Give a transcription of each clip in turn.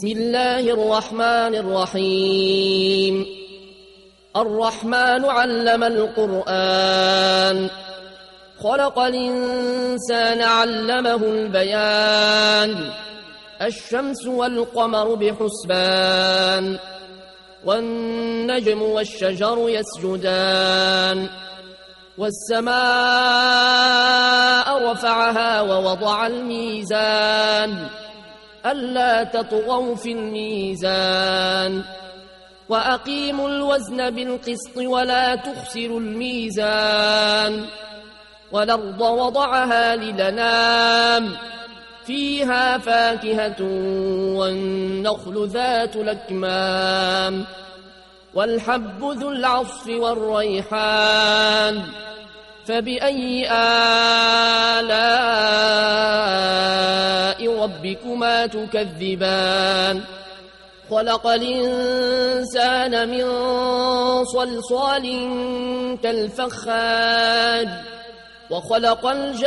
بسم الله الرحمن الرحيم الرحمن علم القرآن خلق الإنسان علمه البيان الشمس والقمر بحسبان والنجم والشجر يسجدان والسماء رفعها ووضع الميزان ألا تطغوا في الميزان وأقيموا الوزن بالقسط ولا تخسروا الميزان والأرض وضعها للأنام فيها فاكهة والنخل ذات الأكمام والحب ذو العصف والريحان فبأي آلاء ربكما تكذبان خلق الإنسان من صلصال كالفخار وخلق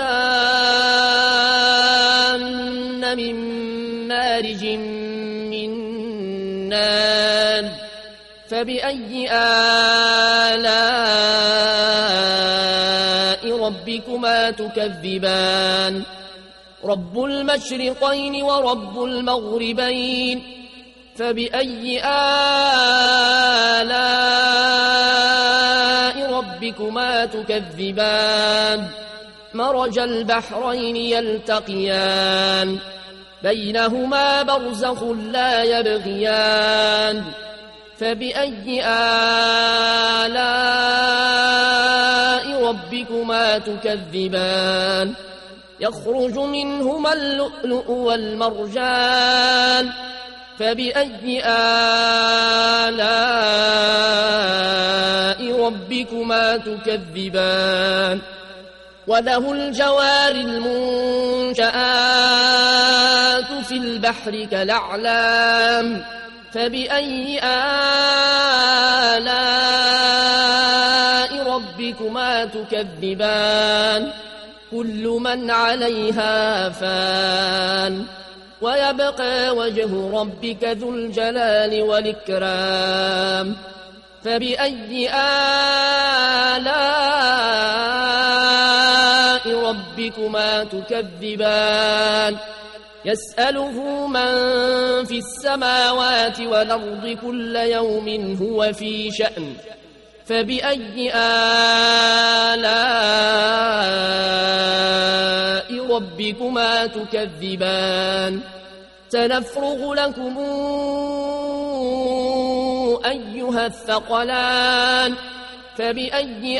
الجان من مارج من نار فبأي آلاء ربكما تكذبان رب المشرقين ورب المغربين فبأي آلاء ربكما تكذبان مرج البحرين يلتقيان بينهما برزخ لا يبغيان فبأي آلاء ربكما تكذبان يخرج منهما اللؤلؤ والمرجان فبأي آلاء ربكما تكذبان وله الجوار المنشآت في البحر كالأعلام فبأي آلاء ربكما تكذبان كل من عليها فان ويبقى وجه ربك ذو الجلال والإكرام فبأي آلاء ربكما تكذبان يسأله من في السماوات والأرض كل يوم هو في شأن فبأي آلاء ربكما تكذبان سنفرغ لكم أيها الثقلان فبأي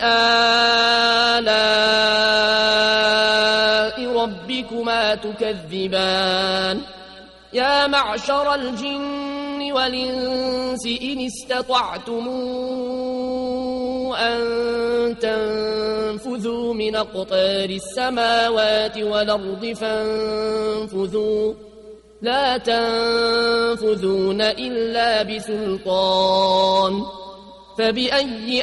آلاء ربكما تكذبان يا معشر الجن والإنس إن استطعتم أن تنفذوا من أقطار السماوات والأرض فانفذوا لا تنفذون إلا بسلطان فبأي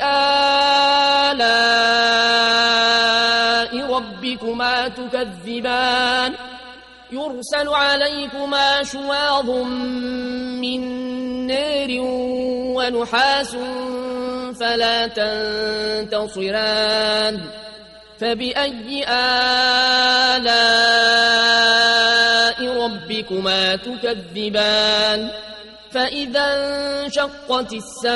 آلاء ربكما تكذبان يرسل عليكما شواظ من نار ونحاس فلا تنتصران فبأي آلاء ربكما تكذبان فإذا انشقت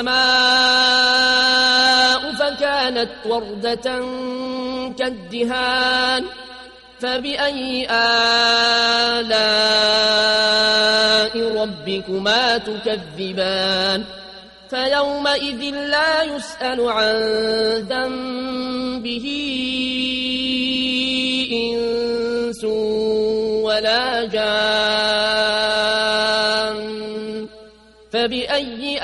السماء فكانت وردة كالدهان فبأي آلاء ربكما تكذبان فيومئذ لا يسأل عن ذنبه إنس ولا جان فبأي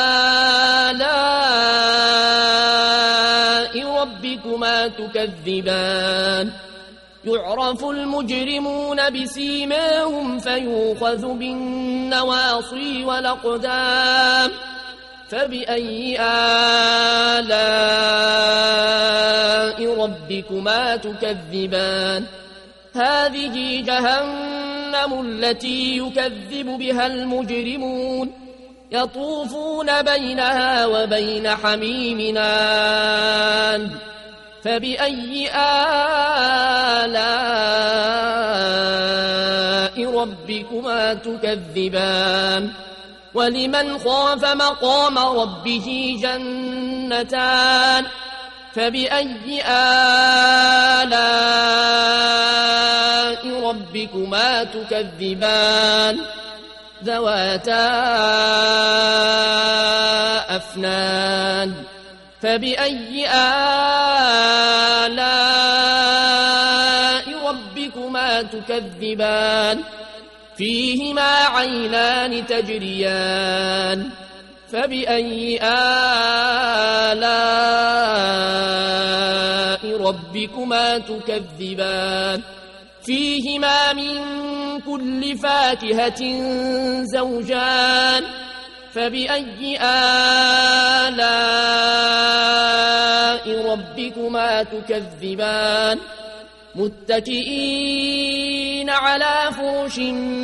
آلاء ربكما تكذبان يعرف المجرمون بسيماهم فيؤخذ بالنواصي والأقدام فبأي آلاء ربكما تكذبان هذه جهنم جهنم التي يكذب بها المجرمون يطوفون بينها وبين حميم آن فبأي آلاء ربكما تكذبان ولمن خاف مقام ربه جنتان فبأي آلاء ربكما تكذبان ذواتا أفنان فبأي آلاء ربكما تكذبان فيهما عينان تجريان فبأي آلاء ربكما تكذبان فيهما من كل فاكهة زوجان فبأي آلاء ربكما تكذبان متكئين على فرش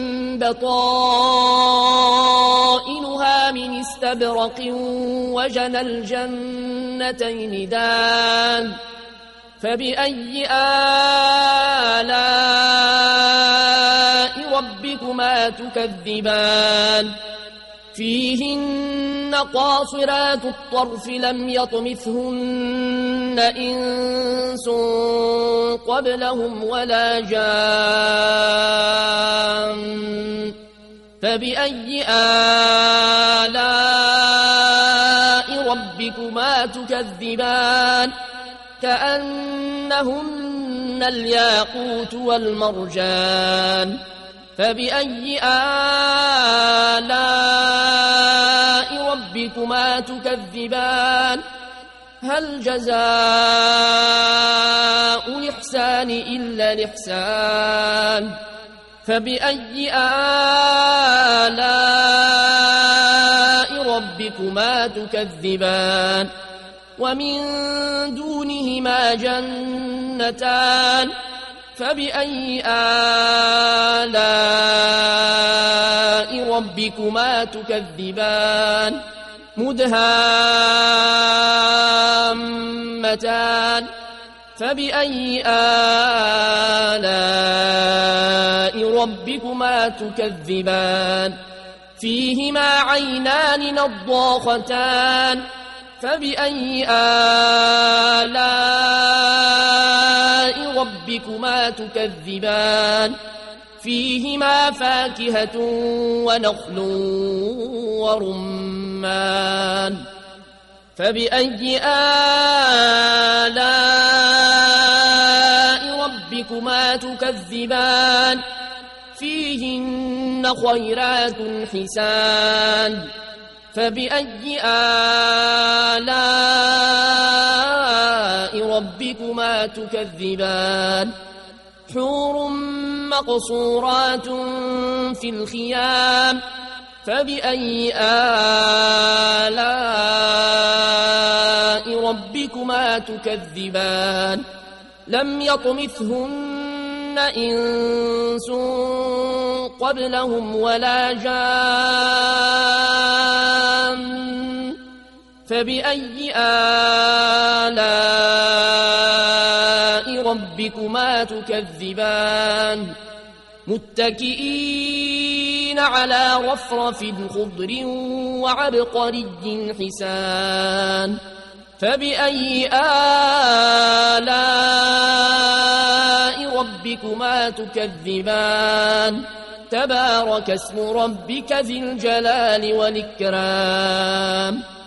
بطائنها من استبرق وجنى الجنتين دان فبأي آلاء ربكما تكذبان فيهن قاصرات الطرف لم يطمثهن إنس قبلهم ولا جان فبأي آلاء ربكما تكذبان كأنهن الياقوت والمرجان فبأي آلاء ربكما تكذبان هل جزاء الإحسان إلا الإحسان فبأي آلاء ربكما تكذبان ومن دونهما جنتان فبأي آلاء ربكما تكذبان مدهامتان فبأي آلاء ربكما تكذبان فيهما عينان نضاختان فبأي آلاء ربكما تكذبان فيهما فاكهة ونخل ورمان فبأي آلاء ربكما تكذبان فيهن خيرات حسان فبأي آلاء ربكما تكذبان حور مقصورات في الخيام فبأي آلاء ربكما تكذبان لم يطمثهن إنس قبلهم ولا جان فبأي آلاء ربكما تكذبان متكئين على رفرف خضر وعبقري حسان فبأي آلاء ربكما تكذبان تبارك اسم ربك ذي الجلال والإكرام